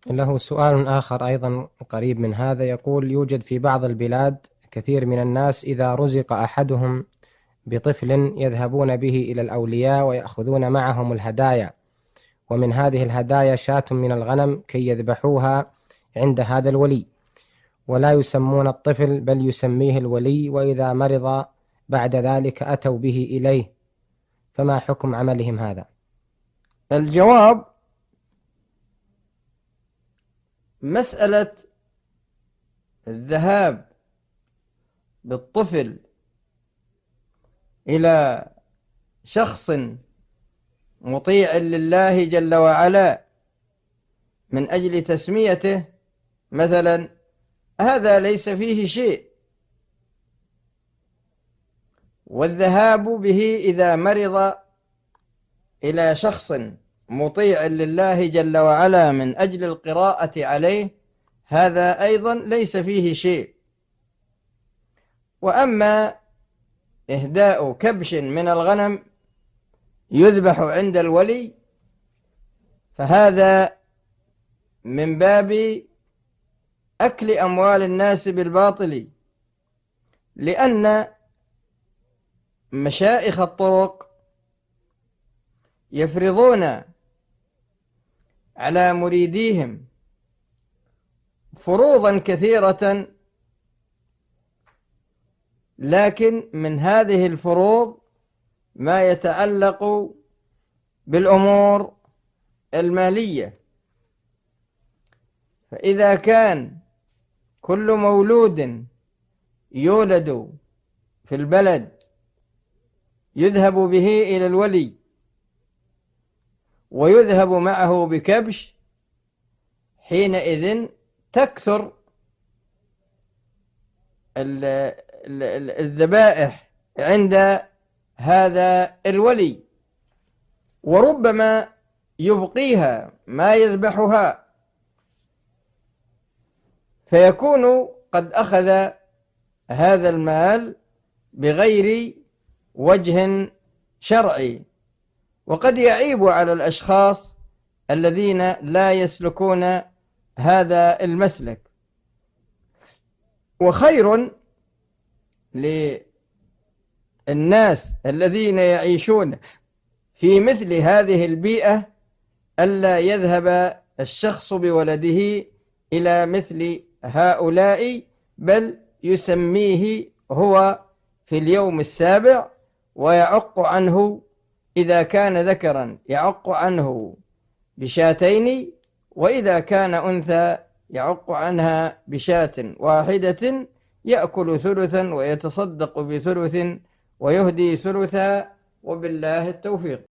له سؤال آخر أيضا قريب من هذا، يقول: يوجد في بعض البلاد كثير من الناس إذا رزق أحدهم بطفل يذهبون به إلى الأولياء ويأخذون معهم الهدايا، ومن هذه الهدايا شاة من الغنم كي يذبحوها عند هذا الولي، ولا يسمون الطفل بل يسميه الولي، وإذا مرض بعد ذلك أتوا به إليه، فما حكم عملهم هذا؟ الجواب: مسألة الذهاب بالطفل إلى شخص مطيع لله جل وعلا من أجل تسميته مثلا، هذا ليس فيه شيء. والذهاب به إذا مرض إلى شخص مطيع لله جل وعلا من أجل القراءة عليه، هذا أيضا ليس فيه شيء. وأما إهداء كبش من الغنم يذبح عند الولي، فهذا من باب أكل أموال الناس بالباطل، لأن مشائخ الطرق يفرضون على مريديهم فروضا كثيرة، لكن من هذه الفروض ما يتعلق بالأمور المالية. فإذا كان كل مولود يولد في البلد يذهب به إلى الولي ويذهب معه بكبش، حينئذ تكثر الذبائح عند هذا الولي، وربما يبقيها ما يذبحها، فيكون قد أخذ هذا المال بغير وجه شرعي، وقد يعيب على الأشخاص الذين لا يسلكون هذا المسلك. وخير للناس الذين يعيشون في مثل هذه البيئة ألا يذهب الشخص بولده إلى مثل هؤلاء، بل يسميه هو في اليوم السابع ويعق عنه، إذا كان ذكرا يعق عنه بشاتين، وإذا كان أنثى يعق عنها بشاة واحدة، يأكل ثلثا ويتصدق بثلث ويهدي ثلثا، وبالله التوفيق.